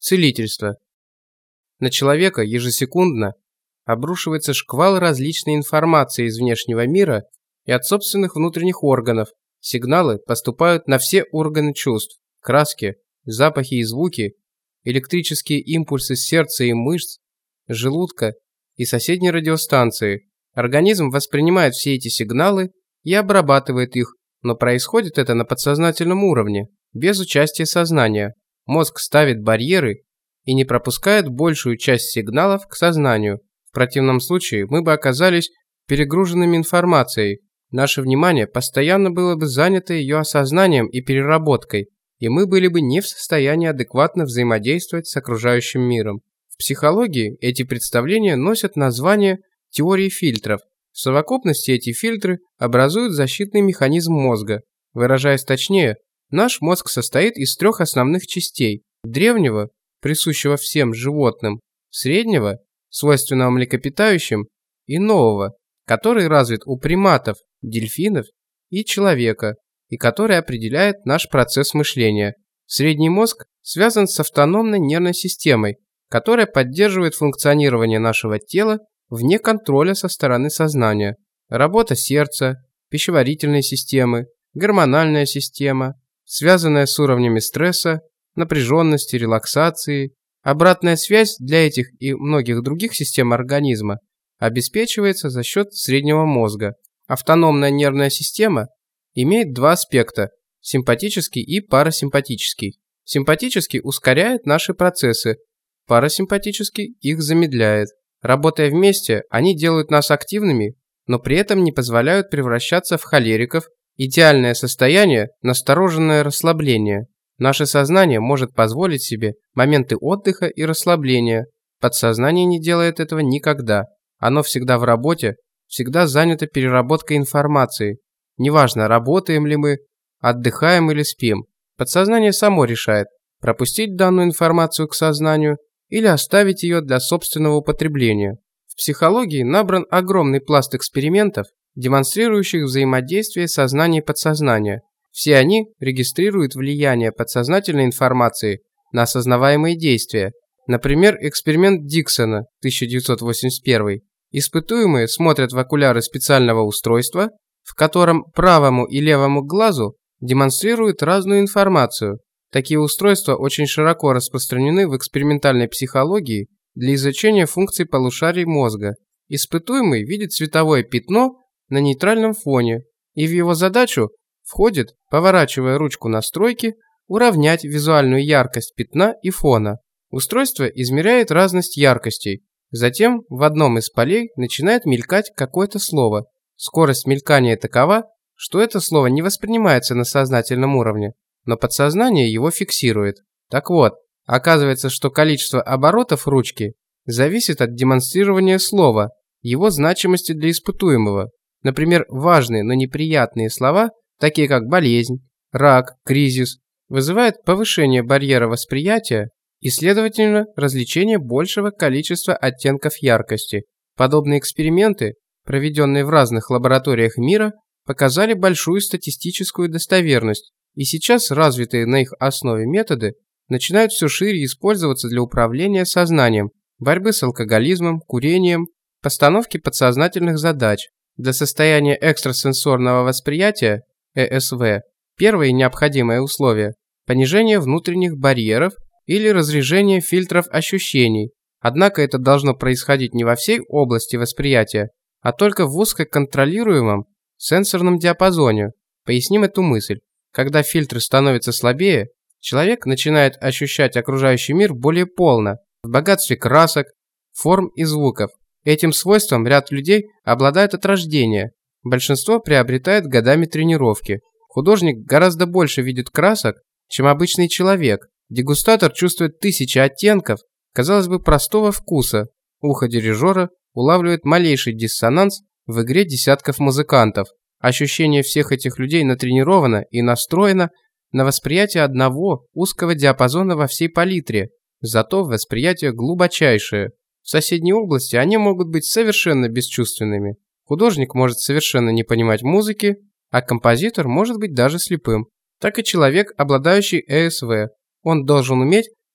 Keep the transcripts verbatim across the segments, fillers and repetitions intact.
Целительство. На человека ежесекундно обрушивается шквал различной информации из внешнего мира и от собственных внутренних органов. Сигналы поступают на все органы чувств, краски, запахи и звуки, электрические импульсы сердца и мышц, желудка и соседней радиостанции. Организм воспринимает все эти сигналы и обрабатывает их, но происходит это на подсознательном уровне, без участия сознания. Мозг ставит барьеры и не пропускает большую часть сигналов к сознанию. В противном случае мы бы оказались перегруженными информацией. Наше внимание постоянно было бы занято ее осознанием и переработкой, и мы были бы не в состоянии адекватно взаимодействовать с окружающим миром. В психологии эти представления носят название теории фильтров. В совокупности эти фильтры образуют защитный механизм мозга. Выражаясь точнее, наш мозг состоит из трех основных частей: древнего, присущего всем животным, среднего, свойственного млекопитающим, и нового, который развит у приматов, дельфинов и человека, и который определяет наш процесс мышления. Средний мозг связан с автономной нервной системой, которая поддерживает функционирование нашего тела вне контроля со стороны сознания. Работа сердца, пищеварительной системы, гормональная система, связанная с уровнями стресса, напряженности, релаксации. Обратная связь для этих и многих других систем организма обеспечивается за счет среднего мозга. Автономная нервная система имеет два аспекта – симпатический и парасимпатический. Симпатический ускоряет наши процессы, парасимпатический их замедляет. Работая вместе, они делают нас активными, но при этом не позволяют превращаться в холериков. Идеальное состояние – настороженное расслабление. Наше сознание может позволить себе моменты отдыха и расслабления. Подсознание не делает этого никогда. Оно всегда в работе, всегда занято переработкой информации. Неважно, работаем ли мы, отдыхаем или спим. Подсознание само решает, пропустить данную информацию к сознанию или оставить ее для собственного употребления. В психологии набран огромный пласт экспериментов, демонстрирующих взаимодействие сознания и подсознания. Все они регистрируют влияние подсознательной информации на осознаваемые действия. Например, эксперимент Диксона, тысяча девятьсот восемьдесят первый. Испытуемые смотрят в окуляры специального устройства, в котором правому и левому глазу демонстрируют разную информацию. Такие устройства очень широко распространены в экспериментальной психологии для изучения функций полушарий мозга. Испытуемый видит цветовое пятно на нейтральном фоне, и в его задачу входит, поворачивая ручку настройки, уравнять визуальную яркость пятна и фона. Устройство измеряет разность яркостей. Затем в одном из полей начинает мелькать какое-то слово. Скорость мелькания такова, что это слово не воспринимается на сознательном уровне, но подсознание его фиксирует. Так вот, оказывается, что количество оборотов ручки зависит от демонстрирования слова, его значимости для испытуемого. Например, важные, но неприятные слова, такие как болезнь, рак, кризис, вызывают повышение барьера восприятия и, следовательно, развлечение большего количества оттенков яркости. Подобные эксперименты, проведенные в разных лабораториях мира, показали большую статистическую достоверность, и сейчас развитые на их основе методы начинают все шире использоваться для управления сознанием, борьбы с алкоголизмом, курением, постановки подсознательных задач. Для состояния экстрасенсорного восприятия, э эс вэ, первое необходимое условие – понижение внутренних барьеров или разрежение фильтров ощущений. Однако это должно происходить не во всей области восприятия, а только в узкоконтролируемом сенсорном диапазоне. Поясним эту мысль. Когда фильтры становятся слабее, человек начинает ощущать окружающий мир более полно, в богатстве красок, форм и звуков. Этим свойством ряд людей обладает от рождения. Большинство приобретает годами тренировки. Художник гораздо больше видит красок, чем обычный человек. Дегустатор чувствует тысячи оттенков, казалось бы, простого вкуса. Ухо дирижера улавливает малейший диссонанс в игре десятков музыкантов. Ощущение всех этих людей натренировано и настроено на восприятие одного узкого диапазона во всей палитре, зато восприятие глубочайшее. В соседней области они могут быть совершенно бесчувственными. Художник может совершенно не понимать музыки, а композитор может быть даже слепым. Так и человек, обладающий э эс вэ. Он должен уметь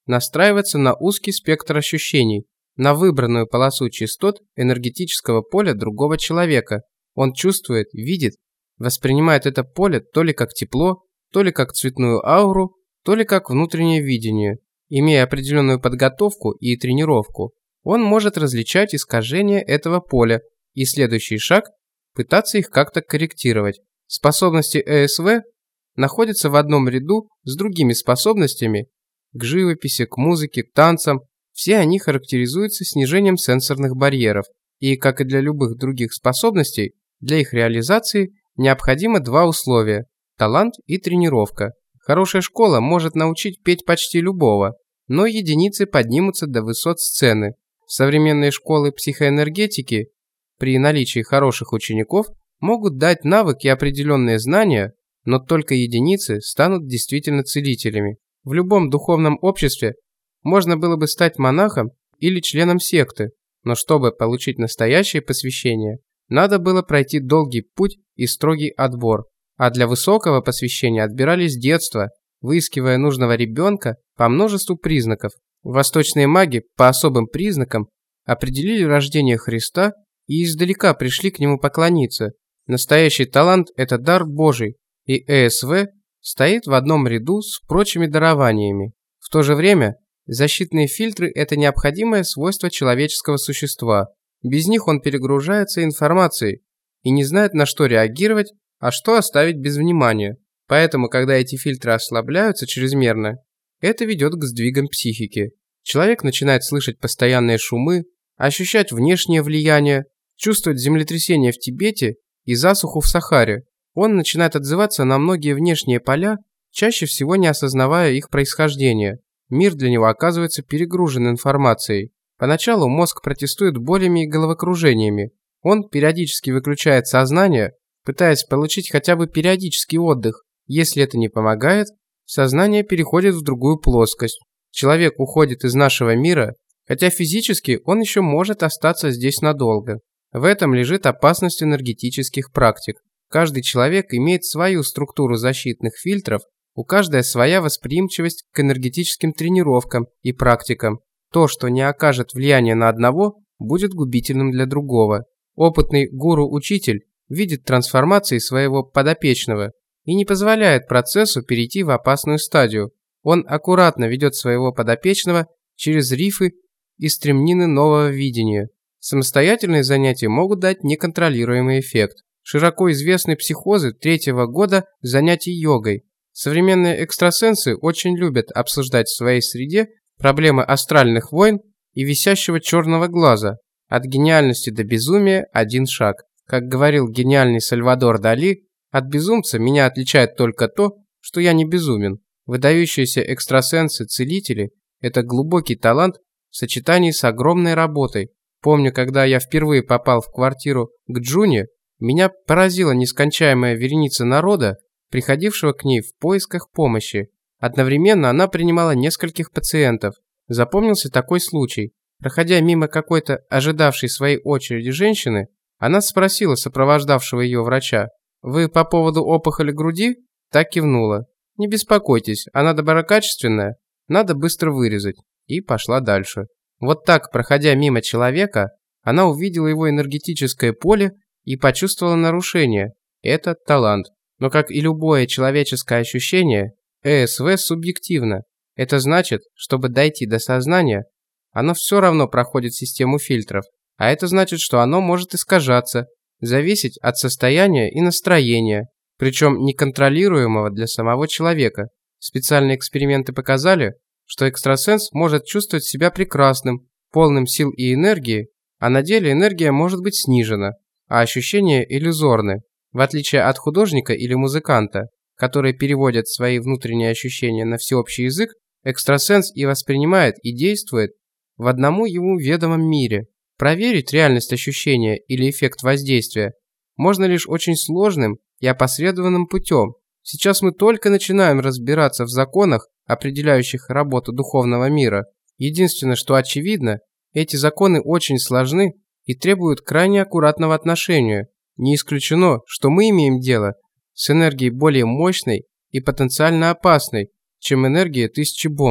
настраивается на узкий спектр ощущений, на выбранную полосу частот энергетического поля другого человека. Он чувствует, видит, воспринимает это поле то ли как тепло, то ли как цветную ауру, то ли как внутреннее видение. Имея определенную подготовку и тренировку, он может различать искажения этого поля и следующий шаг – пытаться их как-то корректировать. Способности э эс вэ находятся в одном ряду с другими способностями к живописи, к музыке, к танцам. Все они характеризуются снижением сенсорных барьеров. И, как и для любых других способностей, для их реализации необходимо два условия – талант и тренировка. Хорошая школа может научить петь почти любого, но единицы поднимутся до высот сцены. Современные школы психоэнергетики при наличии хороших учеников могут дать навык и определенные знания, но только единицы станут действительно целителями. В любом духовном обществе можно было бы стать монахом или членом секты, но чтобы получить настоящее посвящение, надо было пройти долгий путь и строгий отбор. А для высокого посвящения отбирались с детства, выискивая нужного ребенка по множеству признаков. Восточные маги по особым признакам определили рождение Христа и издалека пришли к нему поклониться. Настоящий талант – это дар Божий, и э эс вэ стоит в одном ряду с прочими дарованиями. В то же время защитные фильтры – это необходимое свойство человеческого существа. Без них он перегружается информацией и не знает, на что реагировать, а что оставить без внимания. Поэтому, когда эти фильтры ослабляются чрезмерно, это ведет к сдвигам психики. Человек начинает слышать постоянные шумы, ощущать внешнее влияние, чувствовать землетрясение в Тибете и засуху в Сахаре. Он начинает отзываться на многие внешние поля, чаще всего не осознавая их происхождения. Мир для него оказывается перегружен информацией. Поначалу мозг протестует болями и головокружениями. Он периодически выключает сознание, пытаясь получить хотя бы периодический отдых. Если это не помогает, сознание переходит в другую плоскость. Человек уходит из нашего мира, хотя физически он еще может остаться здесь надолго. В этом лежит опасность энергетических практик. Каждый человек имеет свою структуру защитных фильтров, у каждой своя восприимчивость к энергетическим тренировкам и практикам. То, что не окажет влияния на одного, будет губительным для другого. Опытный гуру-учитель видит трансформации своего подопечного и не позволяет процессу перейти в опасную стадию. Он аккуратно ведет своего подопечного через рифы и стремнины нового видения. Самостоятельные занятия могут дать неконтролируемый эффект. Широко известны психозы третьего года занятий йогой. Современные экстрасенсы очень любят обсуждать в своей среде проблемы астральных войн и висящего черного глаза. От гениальности до безумия один шаг. Как говорил гениальный Сальвадор Дали, от безумца меня отличает только то, что я не безумен. Выдающиеся экстрасенсы-целители – это глубокий талант в сочетании с огромной работой. Помню, когда я впервые попал в квартиру к Джуне, меня поразила нескончаемая вереница народа, приходившего к ней в поисках помощи. Одновременно она принимала нескольких пациентов. Запомнился такой случай. Проходя мимо какой-то ожидавшей своей очереди женщины, она спросила сопровождавшего ее врача: «Вы по поводу опухоли груди?» Так кивнула. «Не беспокойтесь, она доброкачественная, надо быстро вырезать». И пошла дальше. Вот так, проходя мимо человека, она увидела его энергетическое поле и почувствовала нарушение. Это талант. Но как и любое человеческое ощущение, э эс вэ субъективно. Это значит, чтобы дойти до сознания, оно все равно проходит систему фильтров. А это значит, что оно может искажаться, зависеть от состояния и настроения, причем неконтролируемого для самого человека. Специальные эксперименты показали, что экстрасенс может чувствовать себя прекрасным, полным сил и энергии, а на деле энергия может быть снижена, а ощущения иллюзорны. В отличие от художника или музыканта, которые переводят свои внутренние ощущения на всеобщий язык, экстрасенс и воспринимает, и действует в одному ему ведомом мире. Проверить реальность ощущения или эффект воздействия можно лишь очень сложным и опосредованным путем. Сейчас мы только начинаем разбираться в законах, определяющих работу духовного мира. Единственное, что очевидно, эти законы очень сложны и требуют крайне аккуратного отношения. Не исключено, что мы имеем дело с энергией более мощной и потенциально опасной, чем энергия тысячи бомб.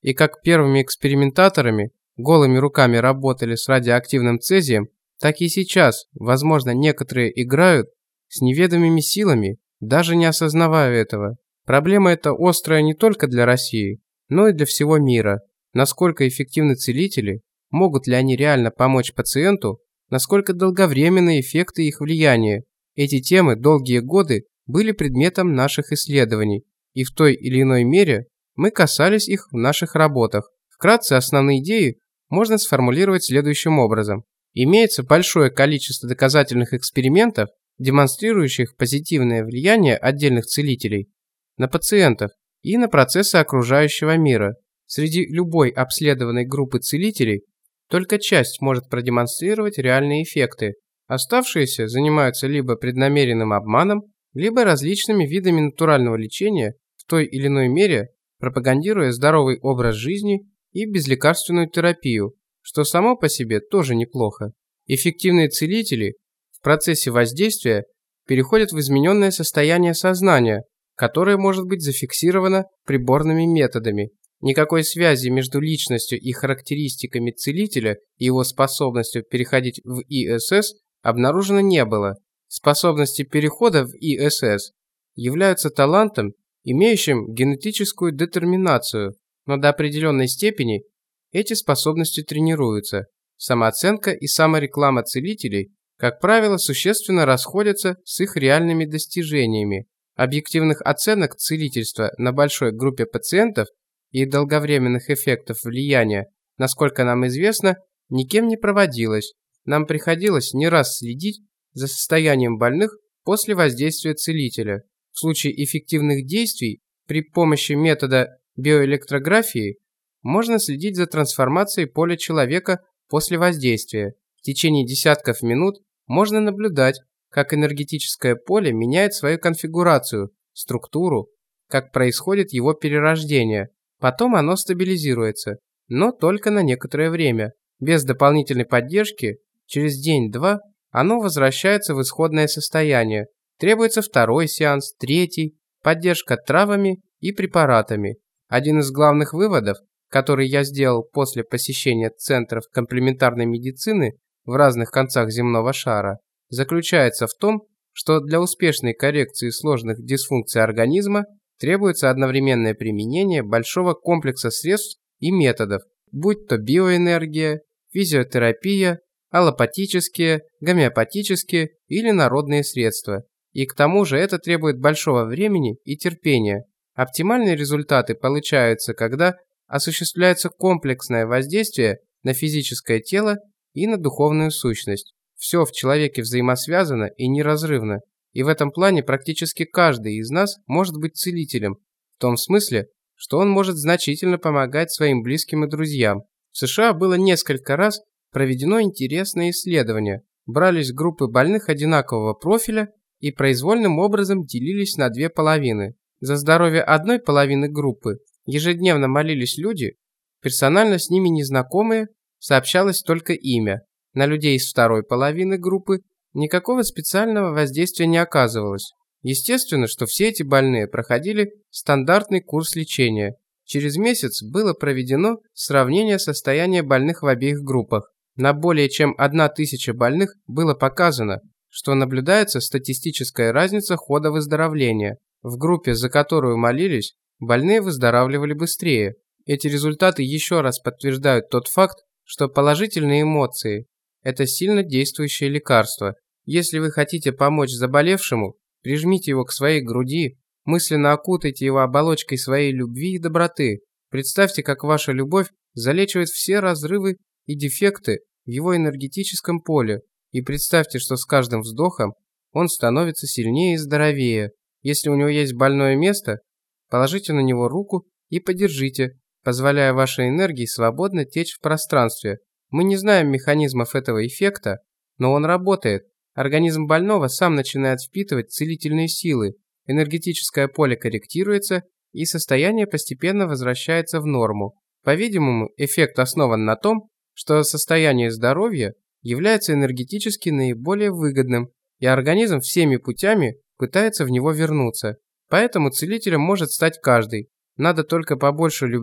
И как первыми экспериментаторами голыми руками работали с радиоактивным цезием, так и сейчас, возможно, некоторые играют с неведомыми силами, даже не осознавая этого. Проблема эта острая не только для России, но и для всего мира. Насколько эффективны целители, могут ли они реально помочь пациенту, насколько долговременны эффекты их влияния. Эти темы долгие годы были предметом наших исследований, и в той или иной мере мы касались их в наших работах. Вкратце основные идеи можно сформулировать следующим образом. Имеется большое количество доказательных экспериментов, демонстрирующих позитивное влияние отдельных целителей на пациентов и на процессы окружающего мира. Среди любой обследованной группы целителей только часть может продемонстрировать реальные эффекты. Оставшиеся занимаются либо преднамеренным обманом, либо различными видами натурального лечения, в той или иной мере пропагандируя здоровый образ жизни и безлекарственную терапию, что само по себе тоже неплохо. Эффективные целители в процессе воздействия переходят в измененное состояние сознания, которое может быть зафиксировано приборными методами. Никакой связи между личностью и характеристиками целителя и его способностью переходить в И Эс Эс обнаружено не было. Способности перехода в И Эс Эс являются талантом, имеющим генетическую детерминацию, но до определенной степени эти способности тренируются. Самооценка и самореклама целителей, как правило, существенно расходятся с их реальными достижениями. Объективных оценок целительства на большой группе пациентов и долговременных эффектов влияния, насколько нам известно, никем не проводилось. Нам приходилось не раз следить за состоянием больных после воздействия целителя. В случае эффективных действий при помощи метода биоэлектрографии можно следить за трансформацией поля человека после воздействия. В течение десятков минут можно наблюдать, как энергетическое поле меняет свою конфигурацию, структуру, как происходит его перерождение. Потом оно стабилизируется, но только на некоторое время. Без дополнительной поддержки, через день-два оно возвращается в исходное состояние. Требуется второй сеанс, третий, поддержка травами и препаратами. Один из главных выводов, который я сделал после посещения центров комплементарной медицины в разных концах земного шара, заключается в том, что для успешной коррекции сложных дисфункций организма требуется одновременное применение большого комплекса средств и методов, будь то биоэнергия, физиотерапия, аллопатические, гомеопатические или народные средства. И к тому же это требует большого времени и терпения. Оптимальные результаты получаются, когда осуществляется комплексное воздействие на физическое тело и на духовную сущность. Все в человеке взаимосвязано и неразрывно, и в этом плане практически каждый из нас может быть целителем, в том смысле, что он может значительно помогать своим близким и друзьям. В США было несколько раз проведено интересное исследование. Брались группы больных одинакового профиля и произвольным образом делились на две половины. За здоровье одной половины группы ежедневно молились люди, персонально с ними незнакомые, сообщалось только имя. На людей из второй половины группы никакого специального воздействия не оказывалось. Естественно, что все эти больные проходили стандартный курс лечения. Через месяц было проведено сравнение состояния больных в обеих группах. На более чем одна тысяча больных было показано, что наблюдается статистическая разница хода выздоровления. В группе, за которую молились, больные выздоравливали быстрее. Эти результаты еще раз подтверждают тот факт, что положительные эмоции – это сильно действующее лекарство. Если вы хотите помочь заболевшему, прижмите его к своей груди, мысленно окутайте его оболочкой своей любви и доброты. Представьте, как ваша любовь залечивает все разрывы и дефекты в его энергетическом поле, и представьте, что с каждым вздохом он становится сильнее и здоровее. Если у него есть больное место, положите на него руку и подержите, позволяя вашей энергии свободно течь в пространстве. Мы не знаем механизмов этого эффекта, но он работает. Организм больного сам начинает впитывать целительные силы, энергетическое поле корректируется, и состояние постепенно возвращается в норму. По-видимому, эффект основан на том, что состояние здоровья является энергетически наиболее выгодным, и организм всеми путями пытается в него вернуться. Поэтому целителем может стать каждый. Надо только побольше любви,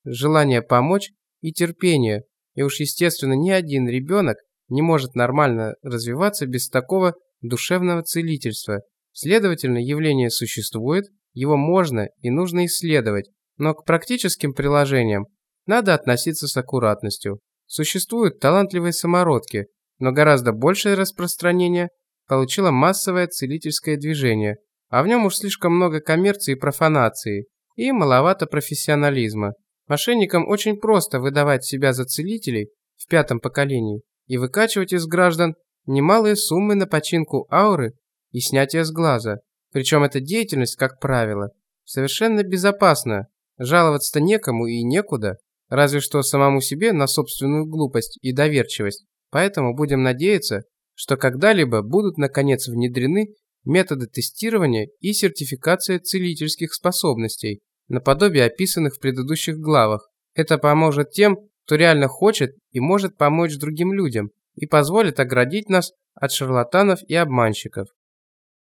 желание помочь и терпение. И уж естественно ни один ребенок не может нормально развиваться без такого душевного целительства. Следовательно, явление существует, его можно и нужно исследовать, но к практическим приложениям надо относиться с аккуратностью. Существуют талантливые самородки, но гораздо большее распространение получило массовое целительское движение, а в нем уж слишком много коммерции и профанации, и маловато профессионализма. Мошенникам очень просто выдавать себя за целителей в пятом поколении и выкачивать из граждан немалые суммы на починку ауры и снятие с глаза. Причем эта деятельность, как правило, совершенно безопасна. Жаловаться-то некому и некуда, разве что самому себе на собственную глупость и доверчивость. Поэтому будем надеяться, что когда-либо будут наконец внедрены методы тестирования и сертификации целительских способностей, наподобие описанных в предыдущих главах. Это поможет тем, кто реально хочет и может помочь другим людям, и позволит оградить нас от шарлатанов и обманщиков.